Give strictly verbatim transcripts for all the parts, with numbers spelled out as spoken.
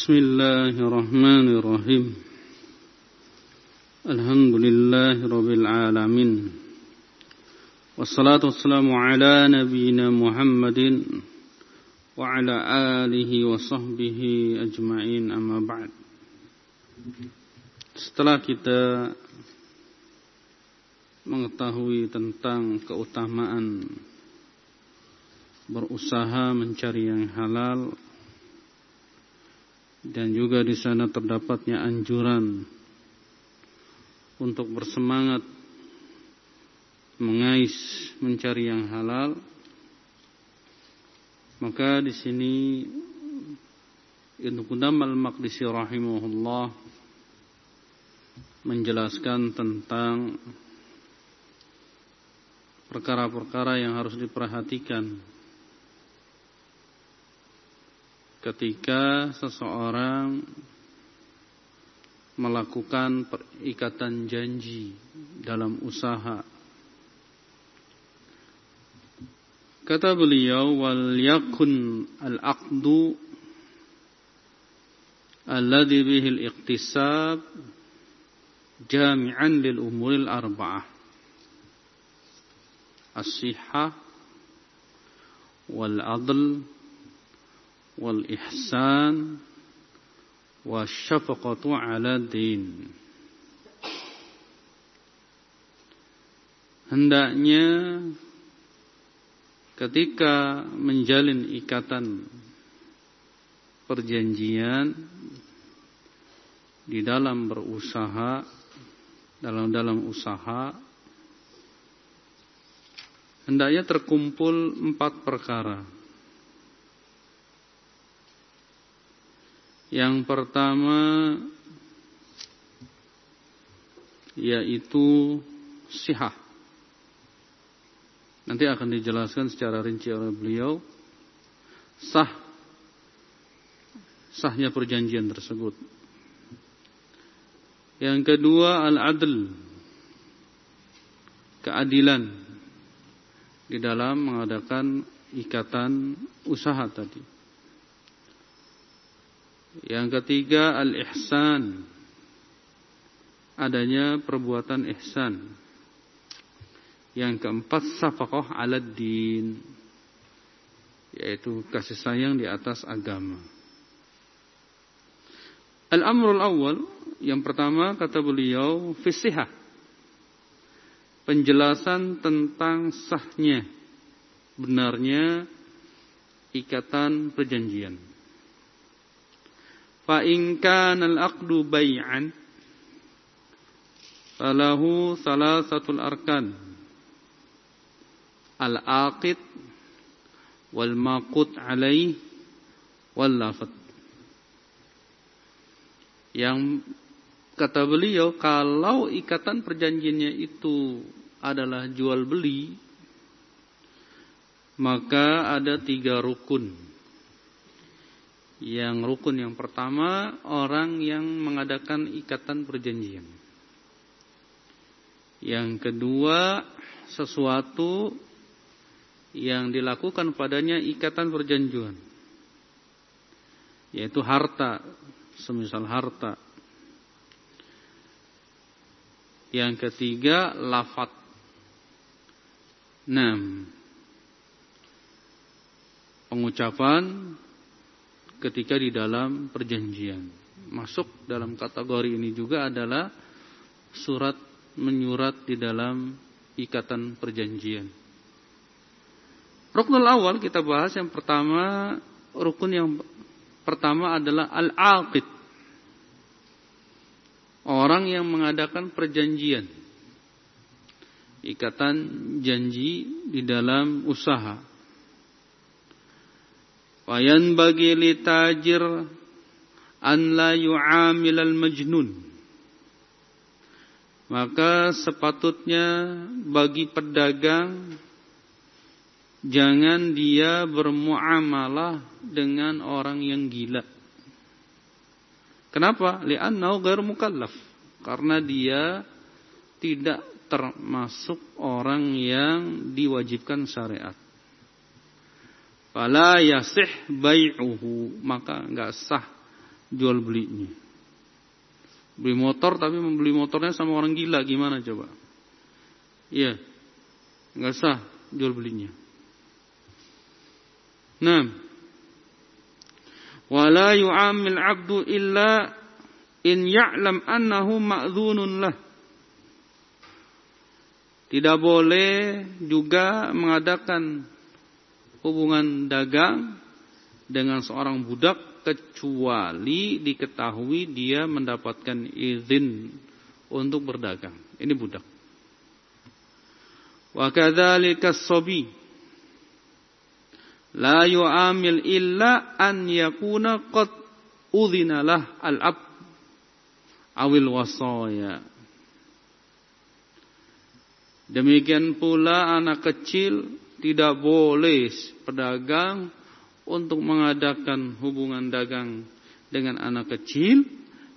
Bismillahirrahmanirrahim. Alhamdulillahirabbil alamin. Wassalatu wassalamu ala nabiyyina Muhammadin wa ala alihi wa sahbihi ajma'in, amma ba'd. Setelah kita mengetahui tentang keutamaan berusaha mencari yang halal, dan juga di sana terdapatnya anjuran untuk bersemangat mengais mencari yang halal, maka di sini Ibnu Qudam al-Maqdisi rahimahullah menjelaskan tentang perkara-perkara yang harus diperhatikan ketika seseorang melakukan perikatan janji dalam usaha. Kata beliau, wal yakun al-aqdu alladhi bihi al-iqtisab jami'an lil umuril arba'ah, as-sihhah wal adl wal ihsan wasyafaqatu ala din. Hendaknya ketika menjalin ikatan perjanjian di dalam berusaha, dalam dalam usaha, hendaknya terkumpul empat perkara. Yang pertama yaitu sihah. Nanti akan dijelaskan secara rinci oleh beliau sah sahnya perjanjian tersebut. Yang kedua al-adl, keadilan di dalam mengadakan ikatan usaha tadi. Yang ketiga al-ihsan, adanya perbuatan ihsan. Yang keempat syafaqah 'ala din, yaitu kasih sayang di atas agama. Al-amrul awal, yang pertama kata beliau fi sihah, penjelasan tentang sahnya, benarnya ikatan perjanjian. Fa in kana al-aqdu bai'an falahu thalathatul arkan, al-aqid wal maqut alaih wal lafat. Yang kata beliau, kalau ikatan perjanjiannya itu adalah jual beli, maka ada tiga rukun. Yang rukun yang pertama, orang yang mengadakan ikatan perjanjian. Yang kedua, sesuatu yang dilakukan padanya ikatan perjanjian, yaitu harta, semisal harta. Yang ketiga, lafaz. Enam, pengucapan ketika di dalam perjanjian. Masuk dalam kategori ini juga adalah surat menyurat di dalam ikatan perjanjian. Ruknul awal kita bahas, yang pertama, rukun yang pertama adalah al-aqid, orang yang mengadakan perjanjian, ikatan janji di dalam usaha. Wa yanbaghi litajir an la yu'amil al-majnun, maka sepatutnya bagi pedagang jangan dia bermuamalah dengan orang yang gila. Kenapa? Li'annahu ghairu mukallaf, karena dia tidak termasuk orang yang diwajibkan syariat. Fala yasih bai'uhu, maka enggak sah jual belinya. Beli motor tapi membeli motornya sama orang gila, gimana coba? Iya, nggak sah jual belinya. Nah, wala yu'amil abdu illa in ya'lam annahu ma'dzunun lah. Tidak boleh juga mengadakan hubungan dagang dengan seorang budak kecuali diketahui dia mendapatkan izin untuk berdagang. Ini budak. Wa kadzalika as-sabi la yu'amil illa an yakuna qad udhina lah al-ab awil wasaya. Demikian pula anak kecil tidak boleh pedagang untuk mengadakan hubungan dagang dengan anak kecil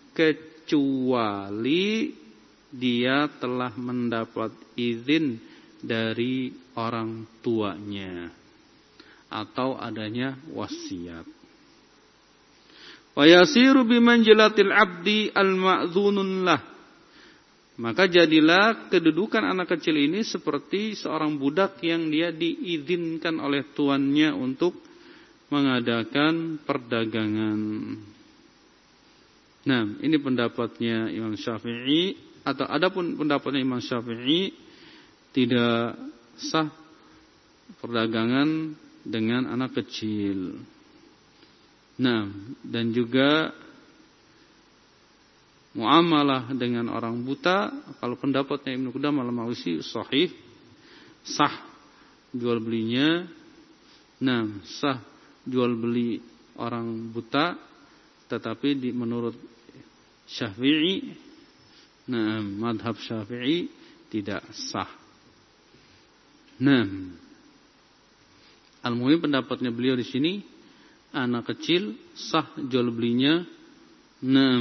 kecuali dia telah mendapat izin dari orang tuanya atau adanya wasiat. Wa yasiru bimanjilatil abdi al-ma'dzunun lah. Maka jadilah kedudukan anak kecil ini seperti seorang budak yang dia diizinkan oleh tuannya untuk mengadakan perdagangan. Nah, ini pendapatnya Imam Syafi'i, atau adapun pendapatnya Imam Syafi'i tidak sah perdagangan dengan anak kecil. Nah, dan juga muamalah dengan orang buta, kalau pendapatnya Ibnu Qudamah al-Maqdisi sahih, sah jual belinya. Nah, sah jual beli orang buta, tetapi di, menurut Syafi'i, nah, madhab Syafi'i tidak sah. Nah, al-muhim pendapatnya beliau di sini, anak kecil sah jual belinya, nah,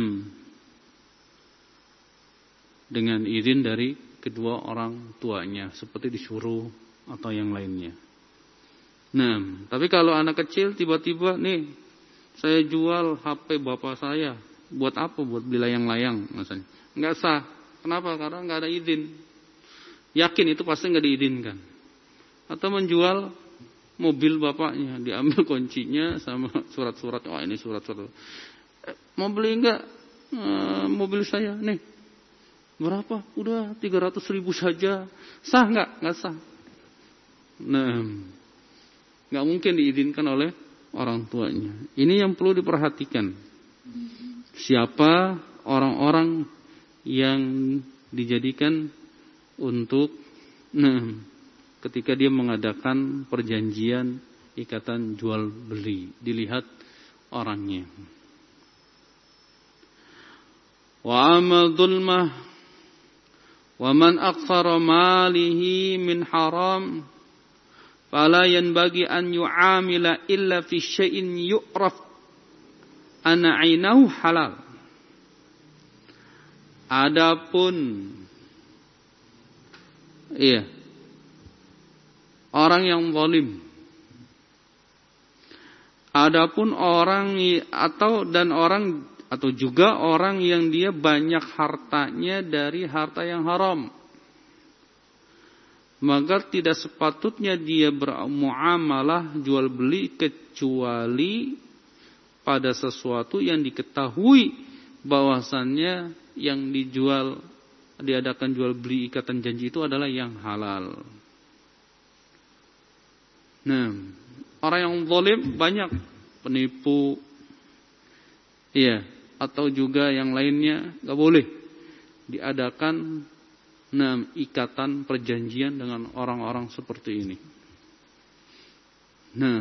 dengan izin dari kedua orang tuanya, seperti disuruh atau yang lainnya. Nah, tapi kalau anak kecil tiba-tiba nih, saya jual H P bapak saya, buat apa? Buat beli layang-layang misalnya. Enggak sah. Kenapa? Karena enggak ada izin. Yakin itu pasti enggak diizinkan. Atau menjual mobil bapaknya, diambil kuncinya sama surat-surat. Oh, ini surat-surat. Eh, mau beli enggak e, mobil saya? Nih. Berapa? Udah tiga ratus ribu saja. Sah enggak? Enggak sah. Nah, enggak mungkin diizinkan oleh orang tuanya. Ini yang perlu diperhatikan. Siapa orang-orang yang dijadikan untuk, nah, ketika dia mengadakan perjanjian ikatan jual beli, dilihat orangnya. Wa amal dzulmah wa man aktsara malihi min haram fala yanbaghi an yu'amila illa fi syai'in yu'raf anna 'ainahu halal. Adapun iya, orang yang zalim, adapun orang atau dan orang atau juga orang yang dia banyak hartanya dari harta yang haram, maka tidak sepatutnya dia bermuamalah jual beli kecuali pada sesuatu yang diketahui bahwasannya yang dijual, diadakan jual beli ikatan janji itu adalah yang halal. Nah, orang yang zalim banyak, penipu, iya, atau juga yang lainnya, nggak boleh diadakan nah, ikatan perjanjian dengan orang-orang seperti ini. Nah,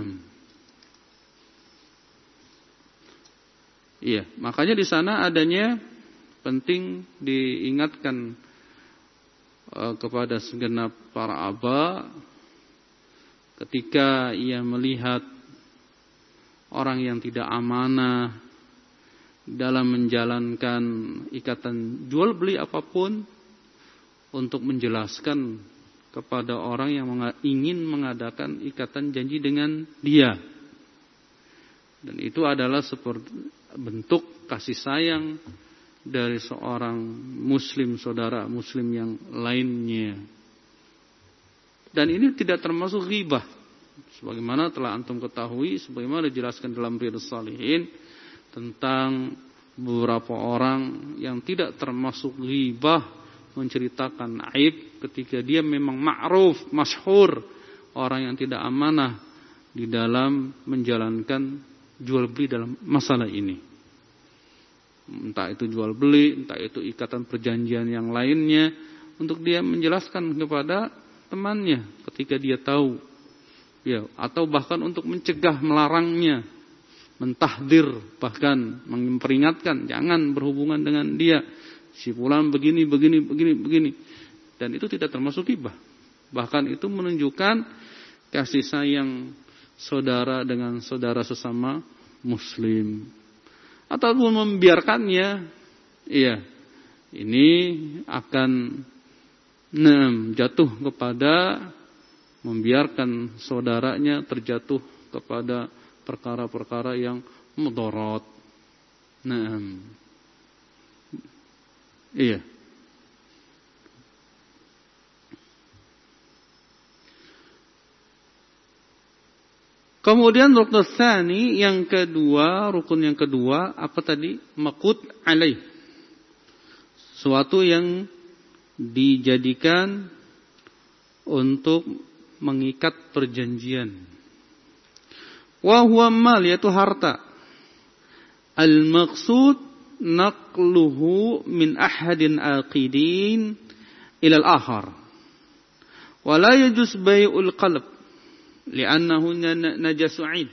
iya, makanya di sana adanya penting diingatkan uh, kepada segenap para aba ketika ia melihat orang yang tidak amanah dalam menjalankan ikatan jual beli apapun, untuk menjelaskan kepada orang yang ingin mengadakan ikatan janji dengan dia. Dan itu adalah seperti bentuk kasih sayang dari seorang muslim, saudara muslim yang lainnya. Dan ini tidak termasuk ghibah. Sebagaimana telah antum ketahui, sebagaimana dijelaskan dalam Riyadhus Shalihin tentang beberapa orang yang tidak termasuk ghibah, menceritakan aib ketika dia memang ma'ruf, masyhur, orang yang tidak amanah di dalam menjalankan jual beli dalam masalah ini. Entah itu jual beli, entah itu ikatan perjanjian yang lainnya, untuk dia menjelaskan kepada temannya ketika dia tahu, ya, atau bahkan untuk mencegah, melarangnya, mentahdir, bahkan memperingatkan jangan berhubungan dengan dia, si fulan begini begini begini begini, dan itu tidak termasuk ghibah. Bahkan itu menunjukkan kasih sayang saudara dengan saudara sesama muslim. Ataupun membiarkannya, iya, ini akan nah, jatuh kepada membiarkan saudaranya terjatuh kepada perkara-perkara yang mudarat. Nah, iya. Kemudian rukun tsani yang kedua, rukun yang kedua apa tadi? Maqut alaih. Suatu yang dijadikan untuk mengikat perjanjian. Wa huwa mal, yaitu harta. Al-maqsud naqluhu min ahadin aqidin ila al-akhar. Wa la yajuz bai'ul qalb li'annahu najasu'id,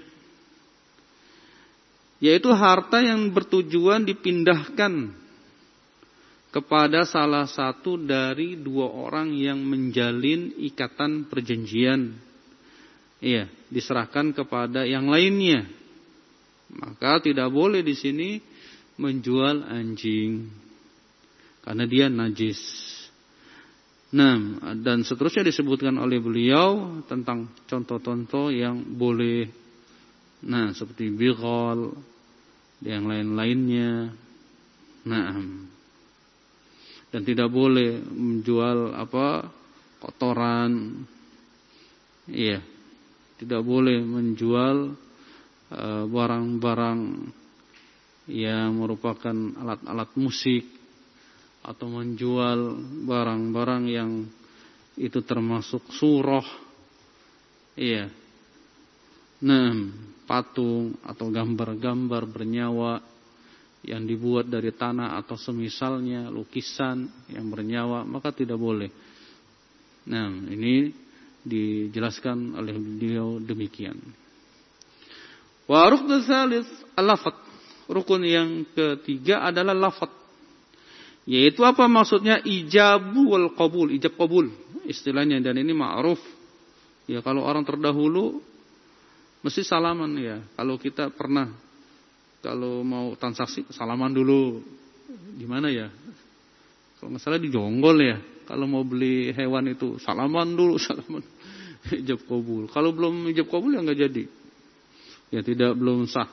yaitu harta yang bertujuan dipindahkan kepada salah satu dari dua orang yang menjalin ikatan perjanjian, iya, diserahkan kepada yang lainnya. Maka tidak boleh di sini menjual anjing karena dia najis. Nah, dan seterusnya disebutkan oleh beliau tentang contoh-contoh yang boleh. Nah, seperti bighal, yang lain-lainnya. Nah, dan tidak boleh menjual apa? Kotoran. Iya. Tidak boleh menjual uh, barang-barang yang merupakan alat-alat musik, atau menjual barang-barang yang itu termasuk surah, iya, nah, patung atau gambar-gambar bernyawa yang dibuat dari tanah atau semisalnya, lukisan yang bernyawa, maka tidak boleh. Nah, ini dijelaskan oleh beliau demikian. Wa rukun tsalits al-lafaz. Rukun yang ketiga adalah lafaz. Yaitu apa maksudnya? Ijabu wal qabul, ijab qabul istilahnya, dan ini ma'ruf. Ya, kalau orang terdahulu mesti salaman ya. Kalau kita pernah kalau mau transaksi salaman dulu. Gimana ya? Kalau enggak salah di Jonggol ya. Kalau mau beli hewan itu salaman dulu, salaman. Ijab qabul. Kalau belum ijab qabul ya enggak jadi. Ya tidak, belum sah.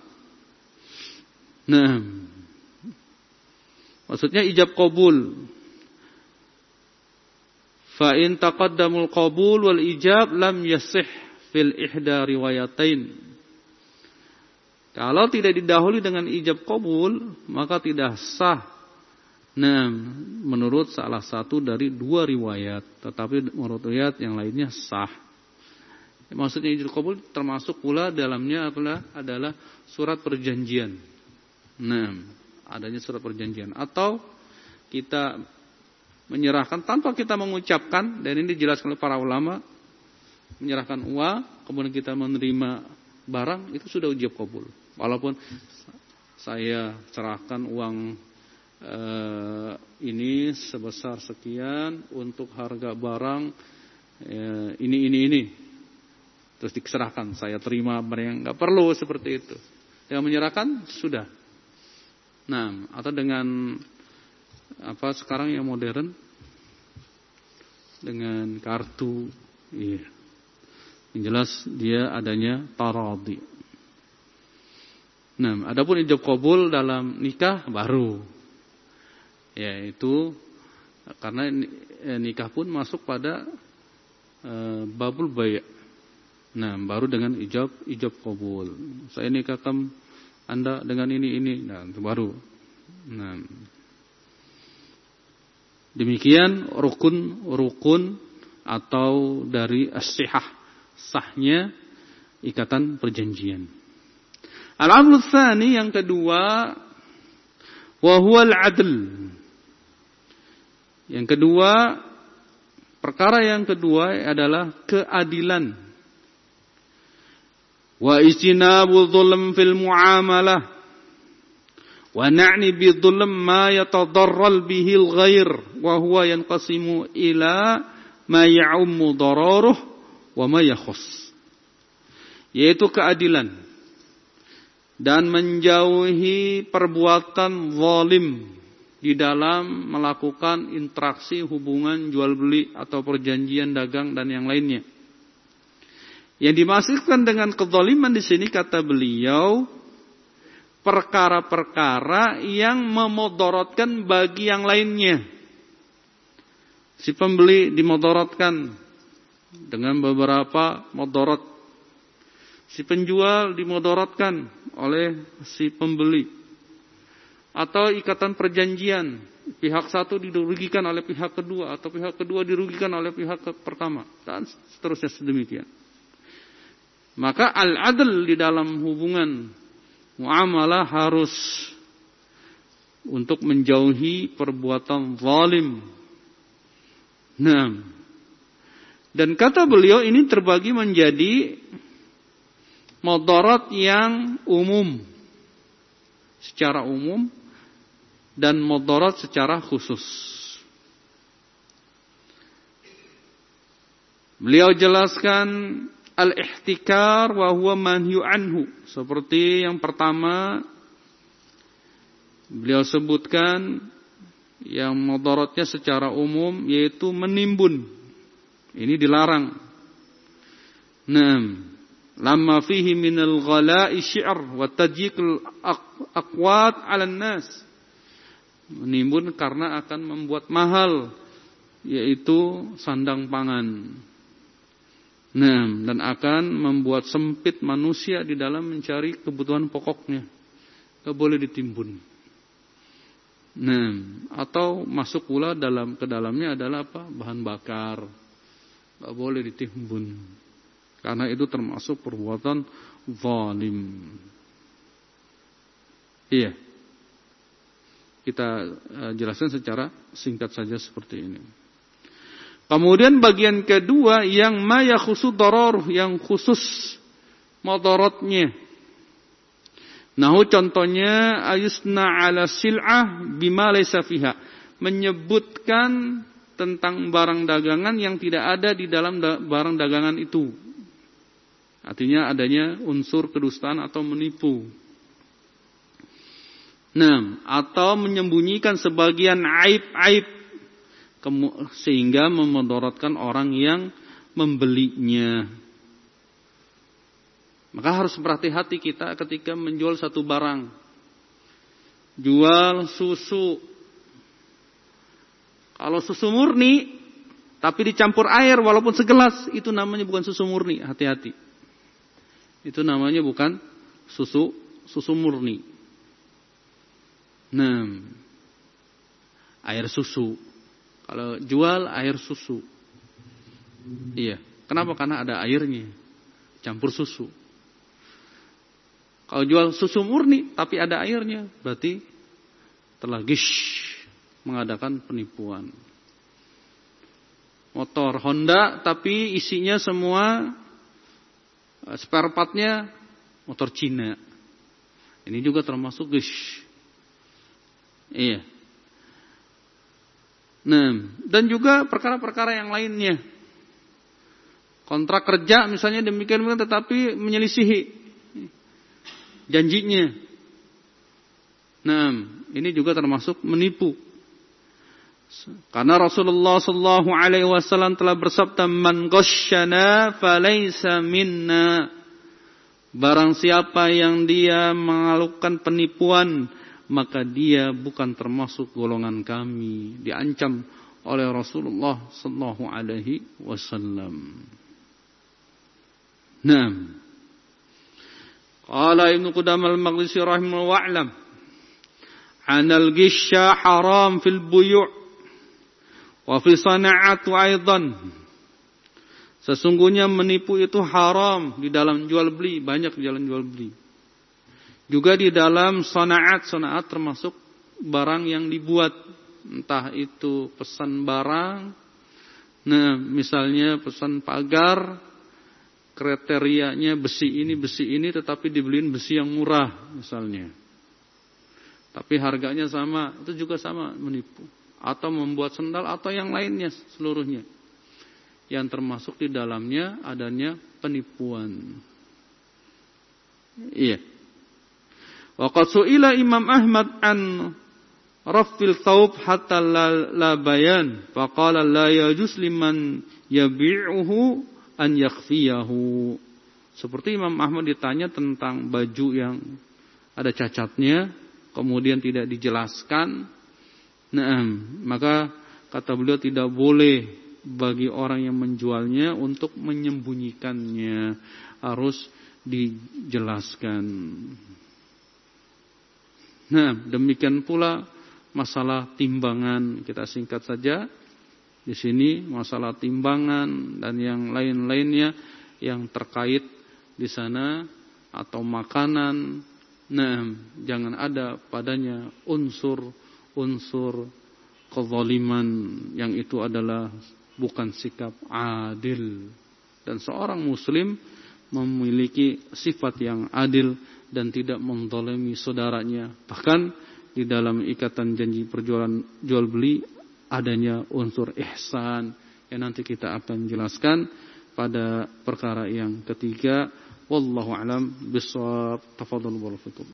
Nah, maksudnya ijab qabul. Fa in taqaddamul qabul wal ijab lam yasih fil ihda riwayatain. Kalau tidak didahului dengan ijab qabul, maka tidak sah. Nah, menurut salah satu dari dua riwayat, tetapi menurut riwayat yang lainnya sah. Maksudnya ijab qabul termasuk pula dalamnya adalah adalah surat perjanjian. Nah, adanya surat perjanjian, atau kita menyerahkan tanpa kita mengucapkan, dan ini dijelaskan oleh para ulama, menyerahkan uang kemudian kita menerima barang, itu sudah ijab qabul. Walaupun saya serahkan uang eh, ini sebesar sekian untuk harga barang eh, ini ini ini, terus diserahkan, saya terima barang, nggak perlu seperti itu. Yang menyerahkan sudah. Nah, atau dengan apa sekarang yang modern, dengan kartu, iya. Yang jelas dia adanya taradi. Nah, adapun ijab qabul dalam nikah baru. Yaitu karena nikah pun masuk pada e, babul bai'. Nah, baru dengan ijab ijab qabul. Saya nikahkan Anda dengan ini ini. Nah, itu baru. Nah, demikian rukun-rukun atau dari as-sihah, sahnya ikatan perjanjian. Al-amru tsani yang kedua, wa huwa al-'adl. Yang kedua, perkara yang kedua adalah keadilan. Wa ijtinabu dzulm fil muamalah. Wa na'ni bi dzulm ma yatadarral bihi al-ghair wa huwa yanqasimu ila ma ya'ummu dararuh wa ma yakhus. Yaitu keadilan dan menjauhi perbuatan zalim di dalam melakukan interaksi hubungan jual beli atau perjanjian dagang dan yang lainnya. Yang dimaksudkan dengan kezaliman di sini kata beliau, perkara-perkara yang memudaratkan bagi yang lainnya. Si pembeli dimudaratkan dengan beberapa mudarat. Si penjual dimudaratkan oleh si pembeli. Atau ikatan perjanjian, pihak satu dirugikan oleh pihak kedua, atau pihak kedua dirugikan oleh pihak pertama, dan seterusnya sedemikian. Maka al-adl di dalam hubungan muamalah harus untuk menjauhi perbuatan zalim. Nah, dan kata beliau ini terbagi menjadi mudarat yang umum, secara umum, dan mudarat secara khusus. Beliau jelaskan al-ihtikar wa huwa manhyu anhu. Seperti yang pertama beliau sebutkan yang mudaratnya secara umum yaitu menimbun. Ini dilarang. Naam. Lamma fihi minal ghala'i syi'r wa tajyiqul aqwat 'alan nas. Menimbun karena akan membuat mahal, yaitu sandang pangan. Nah, dan akan membuat sempit manusia di dalam mencari kebutuhan pokoknya. Tidak boleh ditimbun. Nah, atau masuk pula dalam ke dalamnya adalah apa? Bahan bakar. Tidak boleh ditimbun. Karena itu termasuk perbuatan zalim. Iya. Kita jelaskan secara singkat saja seperti ini. Kemudian bagian kedua yang ma yakhusu darar, yang khusus mudaratnya. Nahu contohnya ayusna ala sil'ah bima laysa fiha, menyebutkan tentang barang dagangan yang tidak ada di dalam da- barang dagangan itu. Artinya adanya unsur kedustaan atau menipu. Nah, atau menyembunyikan sebagian aib-aib sehingga memudaratkan orang yang membelinya. Maka harus berhati-hati kita ketika menjual satu barang. Jual susu. Kalau susu murni tapi dicampur air walaupun segelas, itu namanya bukan susu murni. Hati-hati. Itu namanya bukan susu susu murni. Nah, air susu. Kalau jual air susu. Iya. Kenapa? Karena ada airnya. Campur susu. Kalau jual susu murni tapi ada airnya, berarti telah gish, mengadakan penipuan. Motor Honda tapi isinya semua spare partnya motor Cina. Ini juga termasuk gish. Iya. Nah, dan juga perkara-perkara yang lainnya. Kontrak kerja misalnya demikian tetapi menyelisihi janjinya. Nah, ini juga termasuk menipu. Karena Rasulullah sallallahu alaihi wasallam telah bersabda, "Man ghasyana falaysa minna." Barang siapa yang dia melakukan penipuan, maka dia bukan termasuk golongan kami. Diancam oleh Rasulullah sallallahu alaihi wasallam. Naam. Qala Ibnu Qudamah al-Maqdisi rahimahullah wa'lam anal gisya haram fil buyu' wa fi sana'at aidan. Sesungguhnya menipu itu haram di dalam jual beli, banyak di dalam jual beli. Juga di dalam sana'at, sana'at termasuk barang yang dibuat, entah itu pesan barang. Nah, misalnya pesan pagar, kriterianya besi ini, besi ini, tetapi dibeliin besi yang murah misalnya. Tapi harganya sama, itu juga sama menipu. Atau membuat sendal atau yang lainnya seluruhnya. Yang termasuk di dalamnya adanya penipuan. Iya. Wa qad su'ila Imam Ahmad an rafil thawb hatta la, la bayan. Fa qala la yajuz liman yabi'uhu an yakhfiyahu. Seperti Imam Ahmad ditanya tentang baju yang ada cacatnya, kemudian tidak dijelaskan. Nah, maka kata beliau tidak boleh bagi orang yang menjualnya untuk menyembunyikannya, harus dijelaskan. Nah, demikian pula masalah timbangan, kita singkat saja di sini, masalah timbangan dan yang lain-lainnya yang terkait di sana atau makanan. Nah, jangan ada padanya unsur-unsur kezaliman yang itu adalah bukan sikap adil. Dan seorang muslim memiliki sifat yang adil dan tidak menzalimi saudaranya. Bahkan di dalam ikatan janji perjualan jual beli adanya unsur ihsan yang nanti kita akan jelaskan pada perkara yang ketiga. Wallahu a'lam bishawab. Tafadhalu barakallahu fikum.